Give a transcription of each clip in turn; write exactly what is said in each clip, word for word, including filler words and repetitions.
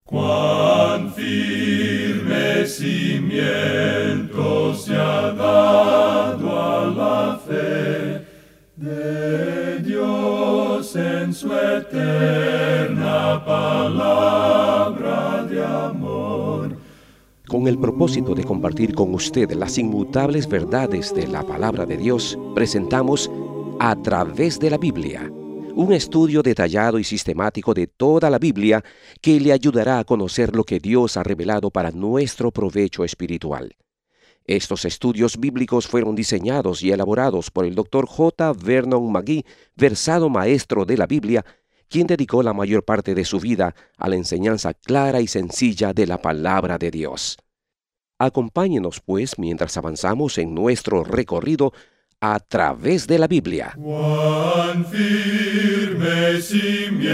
Cuán firme cimiento se ha dado a la fe de Dios en su eterna palabra de amor. Con el propósito de compartir con usted las inmutables verdades de la palabra de Dios, presentamos A Través de la Biblia, un estudio detallado y sistemático de toda la Biblia que le ayudará a conocer lo que Dios ha revelado para nuestro provecho espiritual. Estos estudios bíblicos fueron diseñados y elaborados por el doctor J. Vernon McGee, versado maestro de la Biblia, quien dedicó la mayor parte de su vida a la enseñanza clara y sencilla de la palabra de Dios. Acompáñenos, pues, mientras avanzamos en nuestro recorrido a través de la Biblia. Cuán firme cimiento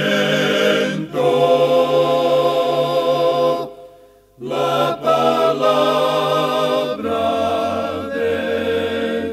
la palabra de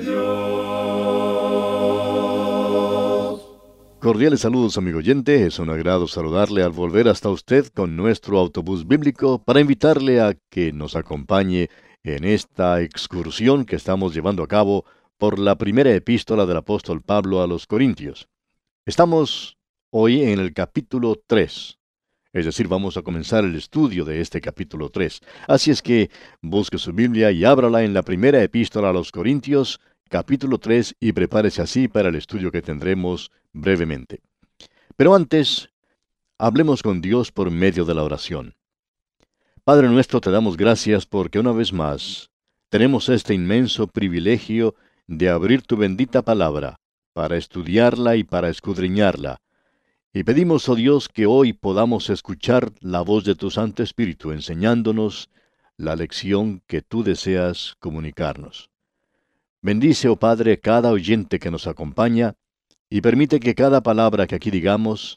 Dios. Cordiales saludos, amigo oyente. Es un agrado saludarle al volver hasta usted con nuestro autobús bíblico para invitarle a que nos acompañe en esta excursión que estamos llevando a cabo por la primera epístola del apóstol Pablo a los Corintios. Estamos hoy en el capítulo tres, es decir, vamos a comenzar el estudio de este capítulo tres. Así es que busque su Biblia y ábrala en la primera epístola a los Corintios, capítulo tres, y prepárese así para el estudio que tendremos brevemente. Pero antes, hablemos con Dios por medio de la oración. Padre nuestro, te damos gracias porque una vez más tenemos este inmenso privilegio de abrir tu bendita palabra, para estudiarla y para escudriñarla. Y pedimos, oh Dios, que hoy podamos escuchar la voz de tu Santo Espíritu, enseñándonos la lección que tú deseas comunicarnos. Bendice, oh Padre, cada oyente que nos acompaña, y permite que cada palabra que aquí digamos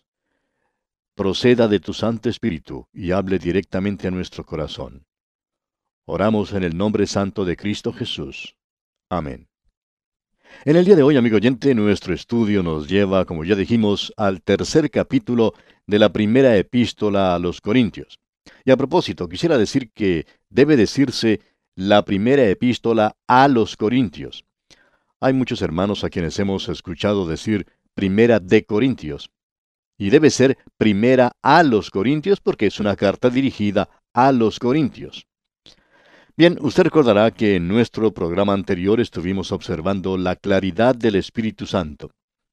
proceda de tu Santo Espíritu y hable directamente a nuestro corazón. Oramos en el nombre santo de Cristo Jesús. Amén. En el día de hoy, amigo oyente, nuestro estudio nos lleva, como ya dijimos, al tercer capítulo de la primera epístola a los Corintios. Y a propósito, quisiera decir que debe decirse la primera epístola a los Corintios. Hay muchos hermanos a quienes hemos escuchado decir primera de Corintios. Y debe ser primera a los Corintios porque es una carta dirigida a los Corintios. Bien, usted recordará que en nuestro programa anterior estuvimos observando la claridad del Espíritu Santo.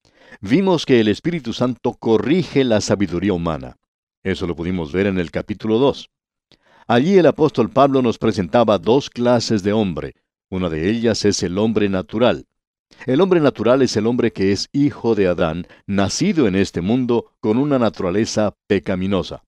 Vimos que el Espíritu Santo corrige la sabiduría humana. Eso lo pudimos ver en el capítulo dos. Allí el apóstol Pablo nos presentaba dos clases de hombre. Una de ellas es el hombre natural. El hombre natural es el hombre que es hijo de Adán, nacido en este mundo con una naturaleza pecaminosa.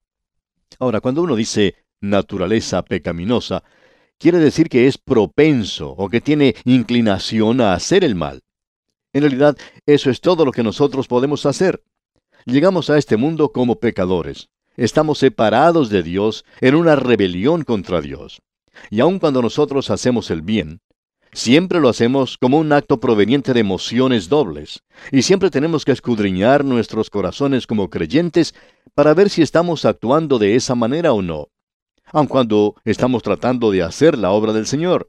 Ahora, cuando uno dice naturaleza pecaminosa, quiere decir que es propenso o que tiene inclinación a hacer el mal. En realidad, eso es todo lo que nosotros podemos hacer. Llegamos a este mundo como pecadores. Estamos separados de Dios en una rebelión contra Dios. Y aun cuando nosotros hacemos el bien, siempre lo hacemos como un acto proveniente de emociones dobles. Y siempre tenemos que escudriñar nuestros corazones como creyentes para ver si estamos actuando de esa manera o no, aun cuando estamos tratando de hacer la obra del Señor.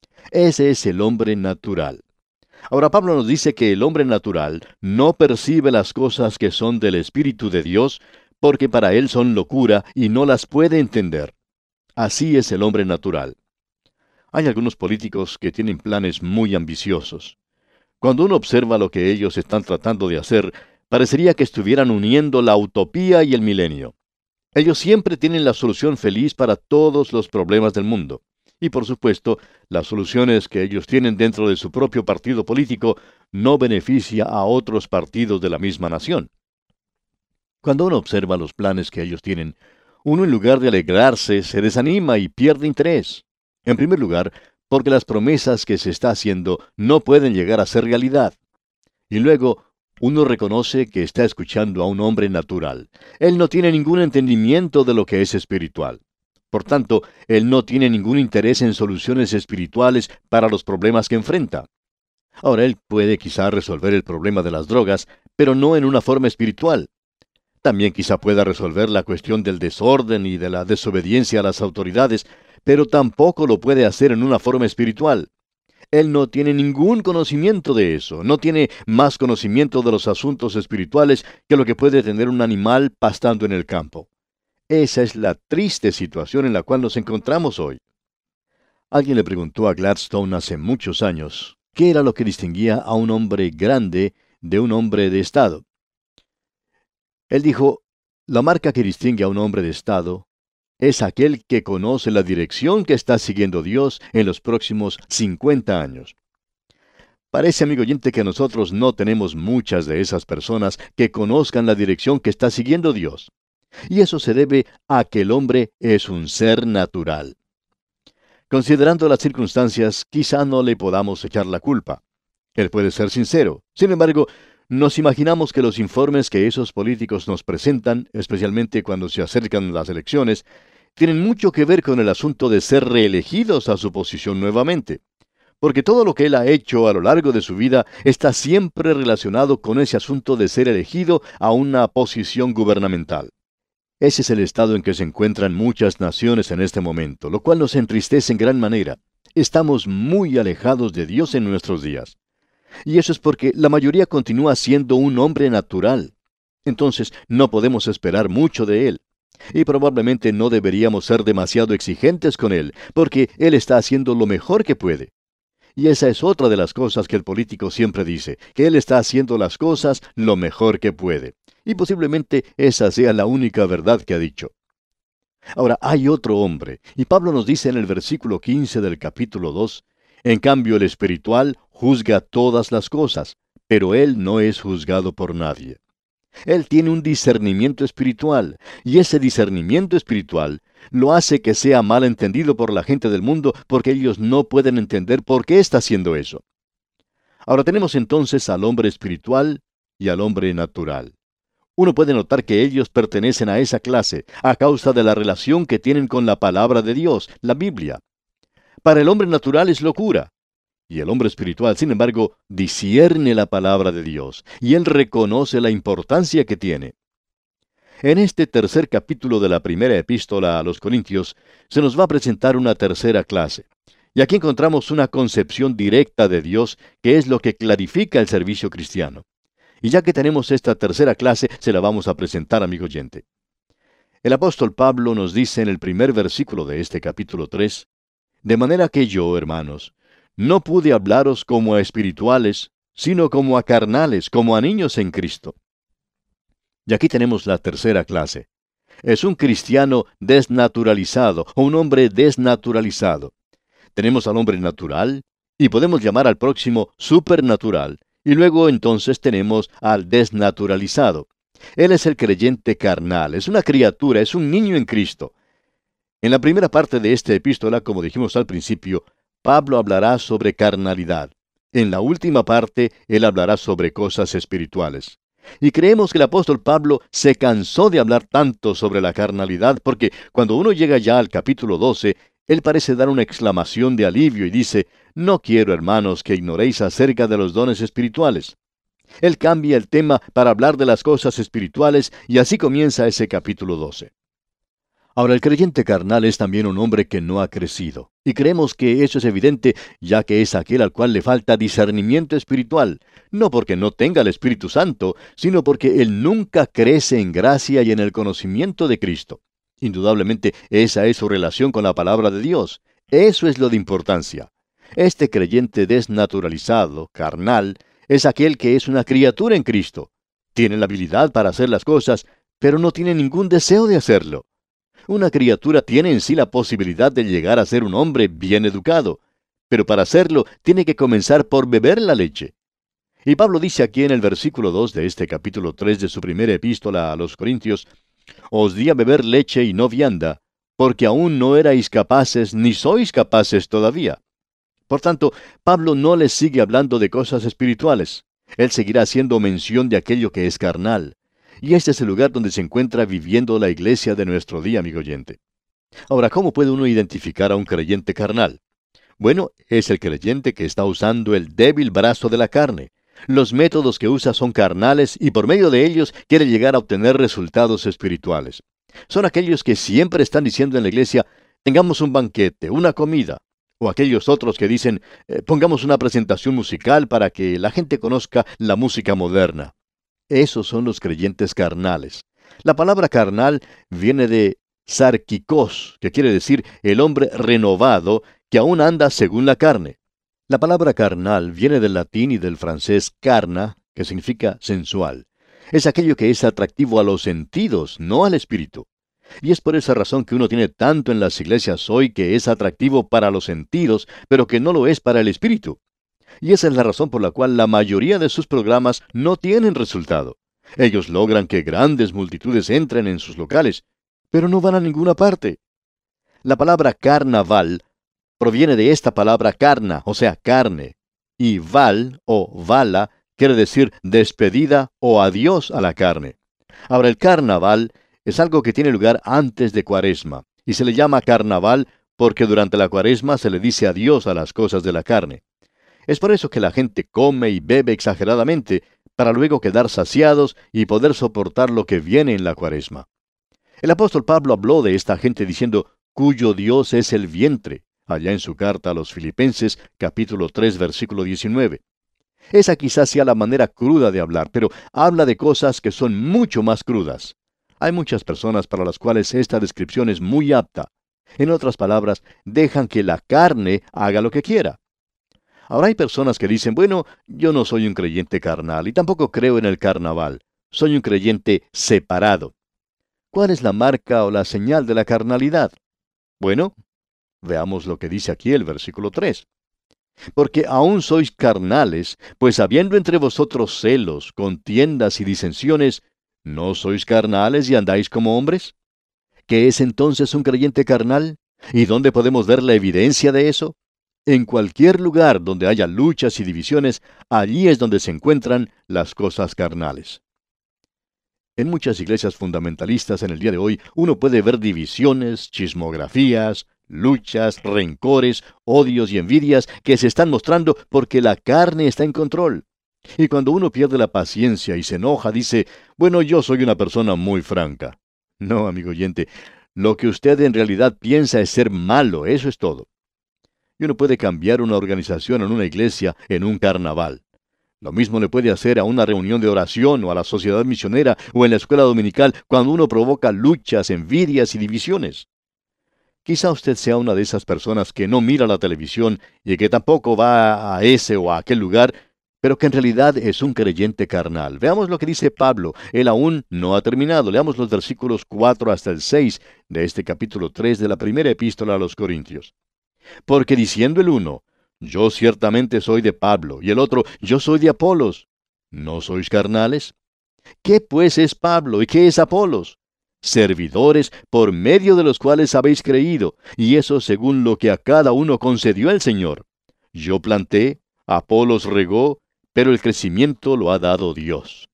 Ese es el hombre natural. Ahora Pablo nos dice que el hombre natural no percibe las cosas que son del Espíritu de Dios, porque para él son locura y no las puede entender. Así es el hombre natural. Hay algunos políticos que tienen planes muy ambiciosos. Cuando uno observa lo que ellos están tratando de hacer, parecería que estuvieran uniendo la utopía y el milenio. Ellos siempre tienen la solución feliz para todos los problemas del mundo. Y por supuesto, las soluciones que ellos tienen dentro de su propio partido político no beneficia a otros partidos de la misma nación. Cuando uno observa los planes que ellos tienen, uno en lugar de alegrarse se desanima y pierde interés. En primer lugar, porque las promesas que se está haciendo no pueden llegar a ser realidad. Y luego, uno reconoce que está escuchando a un hombre natural. Él no tiene ningún entendimiento de lo que es espiritual. Por tanto, él no tiene ningún interés en soluciones espirituales para los problemas que enfrenta. Ahora, él puede quizá resolver el problema de las drogas, pero no en una forma espiritual. También quizá pueda resolver la cuestión del desorden y de la desobediencia a las autoridades, pero tampoco lo puede hacer en una forma espiritual. Él no tiene ningún conocimiento de eso, no tiene más conocimiento de los asuntos espirituales que lo que puede tener un animal pastando en el campo. Esa es la triste situación en la cual nos encontramos hoy. Alguien le preguntó a Gladstone hace muchos años qué era lo que distinguía a un hombre grande de un hombre de Estado. Él dijo, la marca que distingue a un hombre de Estado es aquel que conoce la dirección que está siguiendo Dios en los próximos cincuenta años. Parece, amigo oyente, que nosotros no tenemos muchas de esas personas que conozcan la dirección que está siguiendo Dios. Y eso se debe a que el hombre es un ser natural. Considerando las circunstancias, quizá no le podamos echar la culpa. Él puede ser sincero. Sin embargo, nos imaginamos que los informes que esos políticos nos presentan, especialmente cuando se acercan las elecciones, tienen mucho que ver con el asunto de ser reelegidos a su posición nuevamente. Porque todo lo que él ha hecho a lo largo de su vida está siempre relacionado con ese asunto de ser elegido a una posición gubernamental. Ese es el estado en que se encuentran muchas naciones en este momento, lo cual nos entristece en gran manera. Estamos muy alejados de Dios en nuestros días. Y eso es porque la mayoría continúa siendo un hombre natural. Entonces, no podemos esperar mucho de él. Y probablemente no deberíamos ser demasiado exigentes con él, porque él está haciendo lo mejor que puede. Y esa es otra de las cosas que el político siempre dice, que él está haciendo las cosas lo mejor que puede. Y posiblemente esa sea la única verdad que ha dicho. Ahora, hay otro hombre, y Pablo nos dice en el versículo quince del capítulo dos, en cambio el espiritual juzga todas las cosas, pero él no es juzgado por nadie. Él tiene un discernimiento espiritual, y ese discernimiento espiritual lo hace que sea mal entendido por la gente del mundo, porque ellos no pueden entender por qué está haciendo eso. Ahora tenemos entonces al hombre espiritual y al hombre natural. Uno puede notar que ellos pertenecen a esa clase, a causa de la relación que tienen con la palabra de Dios, la Biblia. Para el hombre natural es locura. Y el hombre espiritual, sin embargo, discierne la palabra de Dios, y él reconoce la importancia que tiene. En este tercer capítulo de la primera epístola a los Corintios, se nos va a presentar una tercera clase. Y aquí encontramos una concepción directa de Dios, que es lo que clarifica el servicio cristiano. Y ya que tenemos esta tercera clase, se la vamos a presentar, amigo oyente. El apóstol Pablo nos dice en el primer versículo de este capítulo tres, de manera que yo, hermanos, no pude hablaros como a espirituales, sino como a carnales, como a niños en Cristo. Y aquí tenemos la tercera clase. Es un cristiano desnaturalizado, o un hombre desnaturalizado. Tenemos al hombre natural, y podemos llamar al próximo supernatural, y luego entonces tenemos al desnaturalizado. Él es el creyente carnal, es una criatura, es un niño en Cristo. En la primera parte de esta epístola, como dijimos al principio, Pablo hablará sobre carnalidad. En la última parte, él hablará sobre cosas espirituales. Y creemos que el apóstol Pablo se cansó de hablar tanto sobre la carnalidad, porque cuando uno llega ya al capítulo doce, él parece dar una exclamación de alivio y dice, no quiero, hermanos, que ignoréis acerca de los dones espirituales. Él cambia el tema para hablar de las cosas espirituales, y así comienza ese capítulo doce. Ahora, el creyente carnal es también un hombre que no ha crecido, y creemos que eso es evidente, ya que es aquel al cual le falta discernimiento espiritual, no porque no tenga el Espíritu Santo, sino porque él nunca crece en gracia y en el conocimiento de Cristo. Indudablemente, esa es su relación con la palabra de Dios. Eso es lo de importancia. Este creyente desnaturalizado, carnal, es aquel que es una criatura en Cristo. Tiene la habilidad para hacer las cosas, pero no tiene ningún deseo de hacerlo. Una criatura tiene en sí la posibilidad de llegar a ser un hombre bien educado, pero para hacerlo tiene que comenzar por beber la leche. Y Pablo dice aquí en el versículo dos de este capítulo tres de su primera epístola a los Corintios, «Os di a beber leche y no vianda, porque aún no erais capaces ni sois capaces todavía». Por tanto, Pablo no les sigue hablando de cosas espirituales. Él seguirá haciendo mención de aquello que es carnal. Y este es el lugar donde se encuentra viviendo la iglesia de nuestro día, amigo oyente. Ahora, ¿cómo puede uno identificar a un creyente carnal? Bueno, es el creyente que está usando el débil brazo de la carne. Los métodos que usa son carnales y por medio de ellos quiere llegar a obtener resultados espirituales. Son aquellos que siempre están diciendo en la iglesia, tengamos un banquete, una comida. O aquellos otros que dicen, eh, pongamos una presentación musical para que la gente conozca la música moderna. Esos son los creyentes carnales. La palabra carnal viene de sarkikos, que quiere decir el hombre renovado que aún anda según la carne. La palabra carnal viene del latín y del francés carna, que significa sensual. Es aquello que es atractivo a los sentidos, no al espíritu. Y es por esa razón que uno tiene tanto en las iglesias hoy que es atractivo para los sentidos, pero que no lo es para el espíritu. Y esa es la razón por la cual la mayoría de sus programas no tienen resultado. Ellos logran que grandes multitudes entren en sus locales, pero no van a ninguna parte. La palabra carnaval proviene de esta palabra carna, o sea, carne. Y val o vala quiere decir despedida o adiós a la carne. Ahora, el carnaval es algo que tiene lugar antes de Cuaresma, y se le llama carnaval porque durante la Cuaresma se le dice adiós a las cosas de la carne. Es por eso que la gente come y bebe exageradamente, para luego quedar saciados y poder soportar lo que viene en la Cuaresma. El apóstol Pablo habló de esta gente diciendo, cuyo Dios es el vientre, allá en su carta a los Filipenses, capítulo tres, versículo diecinueve. Esa quizás sea la manera cruda de hablar, pero habla de cosas que son mucho más crudas. Hay muchas personas para las cuales esta descripción es muy apta. En otras palabras, dejan que la carne haga lo que quiera. Ahora hay personas que dicen, bueno, yo no soy un creyente carnal y tampoco creo en el carnaval. Soy un creyente separado. ¿Cuál es la marca o la señal de la carnalidad? Bueno, veamos lo que dice aquí el versículo tres. Porque aún sois carnales, pues habiendo entre vosotros celos, contiendas y disensiones, ¿no sois carnales y andáis como hombres? ¿Qué es entonces un creyente carnal? ¿Y dónde podemos ver la evidencia de eso? En cualquier lugar donde haya luchas y divisiones, allí es donde se encuentran las cosas carnales. En muchas iglesias fundamentalistas en el día de hoy, uno puede ver divisiones, chismografías, luchas, rencores, odios y envidias que se están mostrando porque la carne está en control. Y cuando uno pierde la paciencia y se enoja, dice, bueno, yo soy una persona muy franca. No, amigo oyente, lo que usted en realidad piensa es ser malo, eso es todo. Y uno puede cambiar una organización en una iglesia en un carnaval. Lo mismo le puede hacer a una reunión de oración o a la sociedad misionera o en la escuela dominical cuando uno provoca luchas, envidias y divisiones. Quizá usted sea una de esas personas que no mira la televisión y que tampoco va a ese o a aquel lugar, pero que en realidad es un creyente carnal. Veamos lo que dice Pablo. Él aún no ha terminado. Leamos los versículos cuatro hasta el seis de este capítulo tres de la primera epístola a los Corintios. Porque diciendo el uno, yo ciertamente soy de Pablo, y el otro, yo soy de Apolos, ¿no sois carnales? ¿Qué pues es Pablo y qué es Apolos? Servidores por medio de los cuales habéis creído, y eso según lo que a cada uno concedió el Señor. Yo planté, Apolos regó, pero el crecimiento lo ha dado Dios.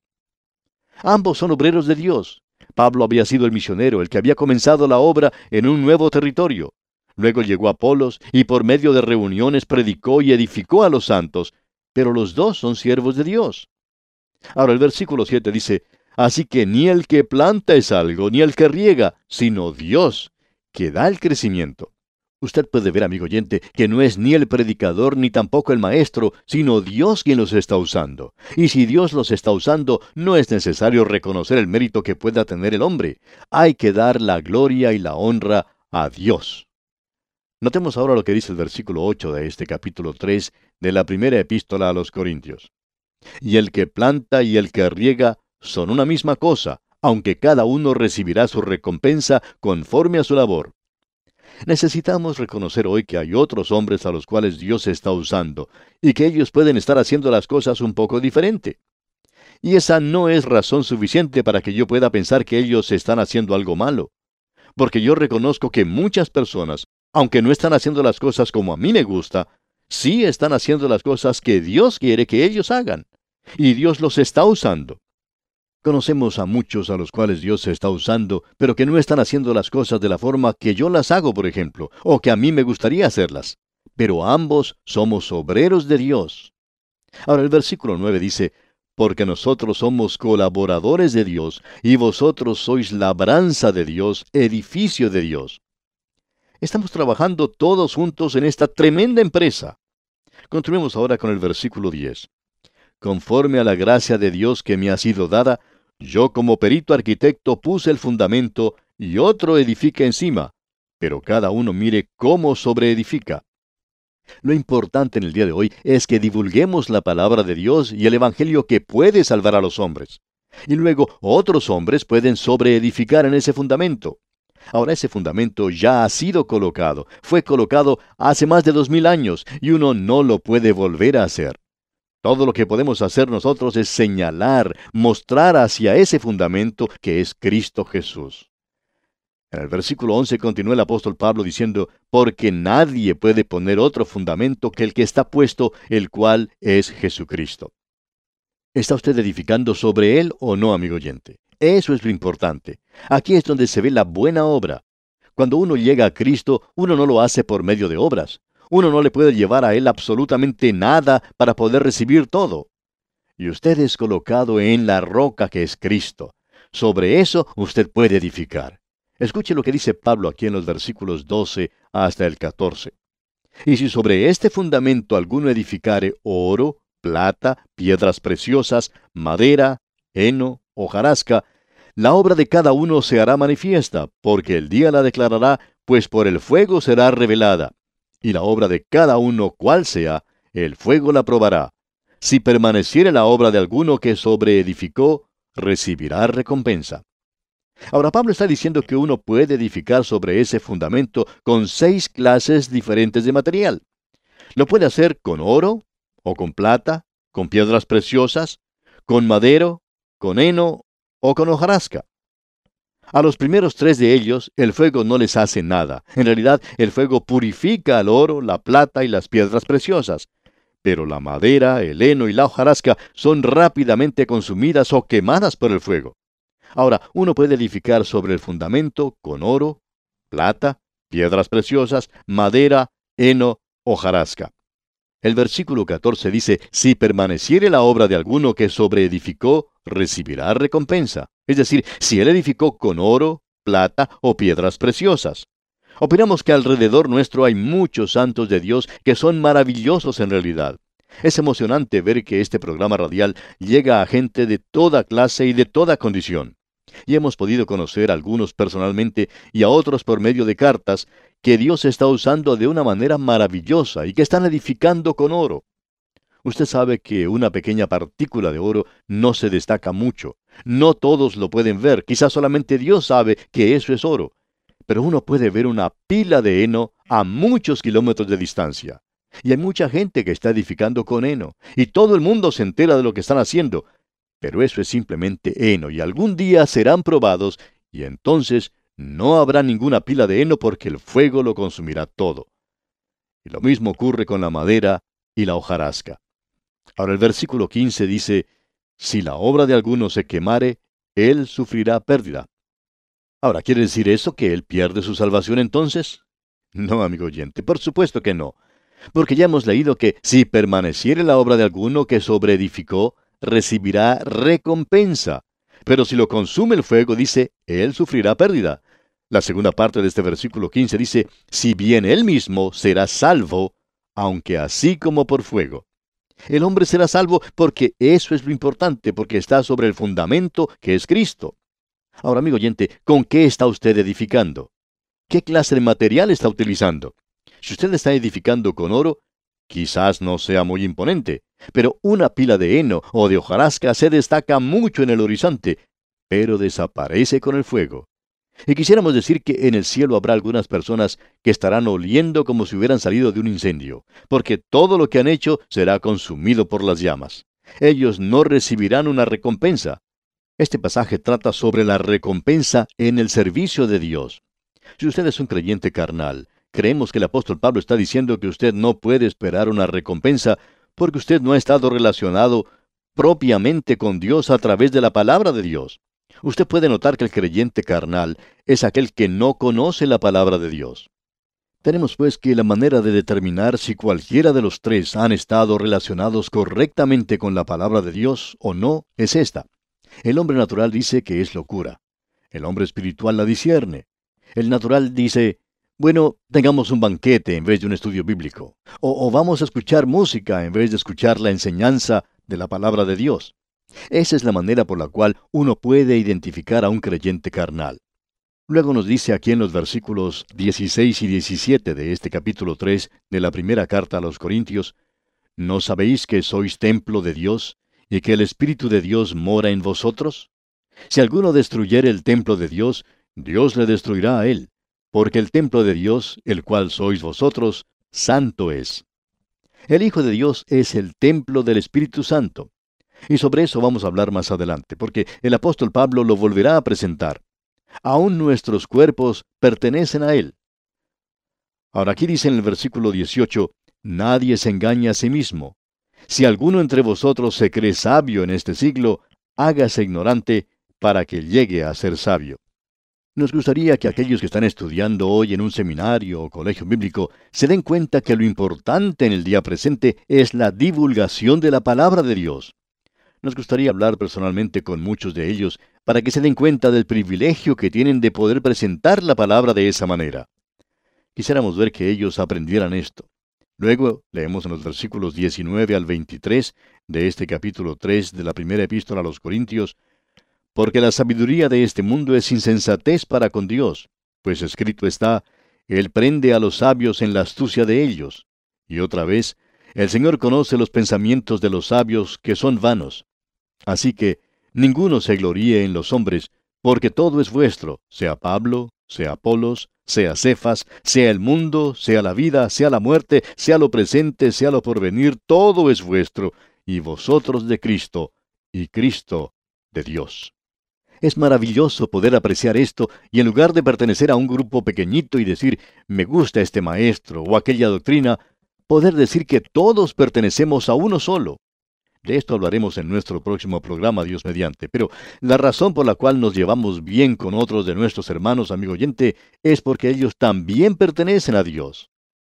Ambos son obreros de Dios. Pablo había sido el misionero, el que había comenzado la obra en un nuevo territorio. Luego llegó Apolos, y por medio de reuniones predicó y edificó a los santos, pero los dos son siervos de Dios. Ahora el versículo siete dice, así que ni el que planta es algo, ni el que riega, sino Dios, que da el crecimiento. Usted puede ver, amigo oyente, que no es ni el predicador ni tampoco el maestro, sino Dios quien los está usando. Y si Dios los está usando, no es necesario reconocer el mérito que pueda tener el hombre. Hay que dar la gloria y la honra a Dios. Notemos ahora lo que dice el versículo ocho de este capítulo tres de la primera epístola a los Corintios. Y el que planta y el que riega son una misma cosa, aunque cada uno recibirá su recompensa conforme a su labor. Necesitamos reconocer hoy que hay otros hombres a los cuales Dios está usando, y que ellos pueden estar haciendo las cosas un poco diferente. Y esa no es razón suficiente para que yo pueda pensar que ellos están haciendo algo malo. Porque yo reconozco que muchas personas, aunque no están haciendo las cosas como a mí me gusta, sí están haciendo las cosas que Dios quiere que ellos hagan. Y Dios los está usando. Conocemos a muchos a los cuales Dios se está usando, pero que no están haciendo las cosas de la forma que yo las hago, por ejemplo, o que a mí me gustaría hacerlas. Pero ambos somos obreros de Dios. Ahora el versículo nueve dice, porque nosotros somos colaboradores de Dios, y vosotros sois labranza de Dios, edificio de Dios. Estamos trabajando todos juntos en esta tremenda empresa. Continuemos ahora con el versículo diez. Conforme a la gracia de Dios que me ha sido dada, yo como perito arquitecto puse el fundamento y otro edifica encima, pero cada uno mire cómo sobreedifica. Lo importante en el día de hoy es que divulguemos la palabra de Dios y el Evangelio que puede salvar a los hombres. Y luego otros hombres pueden sobreedificar en ese fundamento. Ahora ese fundamento ya ha sido colocado, fue colocado hace más de dos mil años y uno no lo puede volver a hacer. Todo lo que podemos hacer nosotros es señalar, mostrar hacia ese fundamento que es Cristo Jesús. En el versículo once continúa el apóstol Pablo diciendo, porque nadie puede poner otro fundamento que el que está puesto, el cual es Jesucristo. ¿Está usted edificando sobre él o no, amigo oyente? Eso es lo importante. Aquí es donde se ve la buena obra. Cuando uno llega a Cristo, uno no lo hace por medio de obras. Uno no le puede llevar a él absolutamente nada para poder recibir todo. Y usted es colocado en la roca que es Cristo. Sobre eso usted puede edificar. Escuche lo que dice Pablo aquí en los versículos doce hasta el catorce. Y si sobre este fundamento alguno edificare oro, plata, piedras preciosas, madera, heno, hojarasca, la obra de cada uno se hará manifiesta, porque el día la declarará, pues por el fuego será revelada. Y la obra de cada uno, cual sea, el fuego la probará. Si permaneciere la obra de alguno que sobreedificó, recibirá recompensa. Ahora Pablo está diciendo que uno puede edificar sobre ese fundamento con seis clases diferentes de material. Lo puede hacer con oro, o con plata, con piedras preciosas, con madero, con heno o con hojarasca. A los primeros tres de ellos, el fuego no les hace nada. En realidad, el fuego purifica el oro, la plata y las piedras preciosas. Pero la madera, el heno y la hojarasca son rápidamente consumidas o quemadas por el fuego. Ahora, uno puede edificar sobre el fundamento con oro, plata, piedras preciosas, madera, heno, hojarasca. El versículo catorce dice, si permaneciere la obra de alguno que sobreedificó, recibirá recompensa. Es decir, si él edificó con oro, plata o piedras preciosas. Opinamos que alrededor nuestro hay muchos santos de Dios que son maravillosos en realidad. Es emocionante ver que este programa radial llega a gente de toda clase y de toda condición. Y hemos podido conocer a algunos personalmente y a otros por medio de cartas que Dios está usando de una manera maravillosa y que están edificando con oro. Usted sabe que una pequeña partícula de oro no se destaca mucho. No todos lo pueden ver, quizás solamente Dios sabe que eso es oro. Pero uno puede ver una pila de heno a muchos kilómetros de distancia. Y hay mucha gente que está edificando con heno, y todo el mundo se entera de lo que están haciendo. Pero eso es simplemente heno, y algún día serán probados, y entonces no habrá ninguna pila de heno porque el fuego lo consumirá todo. Y lo mismo ocurre con la madera y la hojarasca. Ahora el versículo quince dice, si la obra de alguno se quemare, él sufrirá pérdida. Ahora, ¿quiere decir eso que él pierde su salvación entonces? No, amigo oyente, por supuesto que no. Porque ya hemos leído que si permaneciere la obra de alguno que sobreedificó, recibirá recompensa. Pero si lo consume el fuego, dice, él sufrirá pérdida. La segunda parte de este versículo quince dice, si bien él mismo será salvo, aunque así como por fuego. El hombre será salvo porque eso es lo importante, porque está sobre el fundamento que es Cristo. Ahora, amigo oyente, ¿con qué está usted edificando? ¿Qué clase de material está utilizando? Si usted está edificando con oro, quizás no sea muy imponente, pero una pila de heno o de hojarasca se destaca mucho en el horizonte, pero desaparece con el fuego. Y quisiéramos decir que en el cielo habrá algunas personas que estarán oliendo como si hubieran salido de un incendio, porque todo lo que han hecho será consumido por las llamas. Ellos no recibirán una recompensa. Este pasaje trata sobre la recompensa en el servicio de Dios. Si usted es un creyente carnal, creemos que el apóstol Pablo está diciendo que usted no puede esperar una recompensa porque usted no ha estado relacionado propiamente con Dios a través de la palabra de Dios. Usted puede notar que el creyente carnal es aquel que no conoce la palabra de Dios. Tenemos pues que la manera de determinar si cualquiera de los tres han estado relacionados correctamente con la palabra de Dios o no es esta. El hombre natural dice que es locura. El hombre espiritual la discierne. El natural dice, bueno, tengamos un banquete en vez de un estudio bíblico. O, o vamos a escuchar música en vez de escuchar la enseñanza de la palabra de Dios. Esa es la manera por la cual uno puede identificar a un creyente carnal. Luego nos dice aquí en los versículos dieciséis y diecisiete de este capítulo tres de la primera carta a los Corintios, ¿no sabéis que sois templo de Dios y que el Espíritu de Dios mora en vosotros? Si alguno destruyere el templo de Dios, Dios le destruirá a él, porque el templo de Dios, el cual sois vosotros, santo es. El Hijo de Dios es el templo del Espíritu Santo. Y sobre eso vamos a hablar más adelante, porque el apóstol Pablo lo volverá a presentar. Aún nuestros cuerpos pertenecen a Él. Ahora aquí dice en el versículo dieciocho, nadie se engaña a sí mismo. Si alguno entre vosotros se cree sabio en este siglo, hágase ignorante para que llegue a ser sabio. Nos gustaría que aquellos que están estudiando hoy en un seminario o colegio bíblico se den cuenta que lo importante en el día presente es la divulgación de la palabra de Dios. Nos gustaría hablar personalmente con muchos de ellos para que se den cuenta del privilegio que tienen de poder presentar la palabra de esa manera. Quisiéramos ver que ellos aprendieran esto. Luego leemos en los versículos diecinueve al veintitrés de este capítulo tres de la primera epístola a los Corintios, porque la sabiduría de este mundo es insensatez para con Dios, pues escrito está, Él prende a los sabios en la astucia de ellos. Y otra vez, el Señor conoce los pensamientos de los sabios que son vanos. Así que ninguno se gloríe en los hombres, porque todo es vuestro, sea Pablo, sea Apolos, sea Cefas, sea el mundo, sea la vida, sea la muerte, sea lo presente, sea lo porvenir, todo es vuestro, y vosotros de Cristo, y Cristo de Dios. Es maravilloso poder apreciar esto, y en lugar de pertenecer a un grupo pequeñito y decir, me gusta este maestro o aquella doctrina, poder decir que todos pertenecemos a uno solo. De esto hablaremos en nuestro próximo programa, Dios mediante. Pero la razón por la cual nos llevamos bien con otros de nuestros hermanos, amigo oyente, es porque ellos también pertenecen a Dios.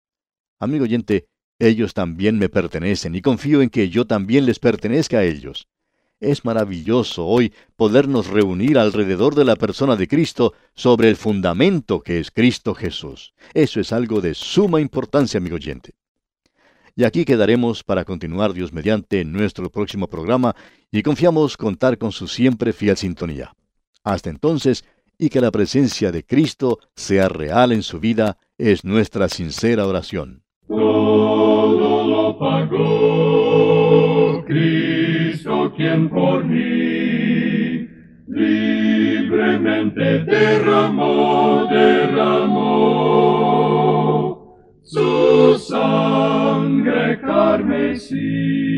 Amigo oyente, ellos también me pertenecen y confío en que yo también les pertenezca a ellos. Es maravilloso hoy podernos reunir alrededor de la persona de Cristo sobre el fundamento que es Cristo Jesús. Eso es algo de suma importancia, amigo oyente. Y aquí quedaremos para continuar Dios mediante en nuestro próximo programa y confiamos contar con su siempre fiel sintonía. Hasta entonces, y que la presencia de Cristo sea real en su vida, es nuestra sincera oración. Todo lo pagó Cristo quien por mí libremente derramó, derramó su sangre carmesí.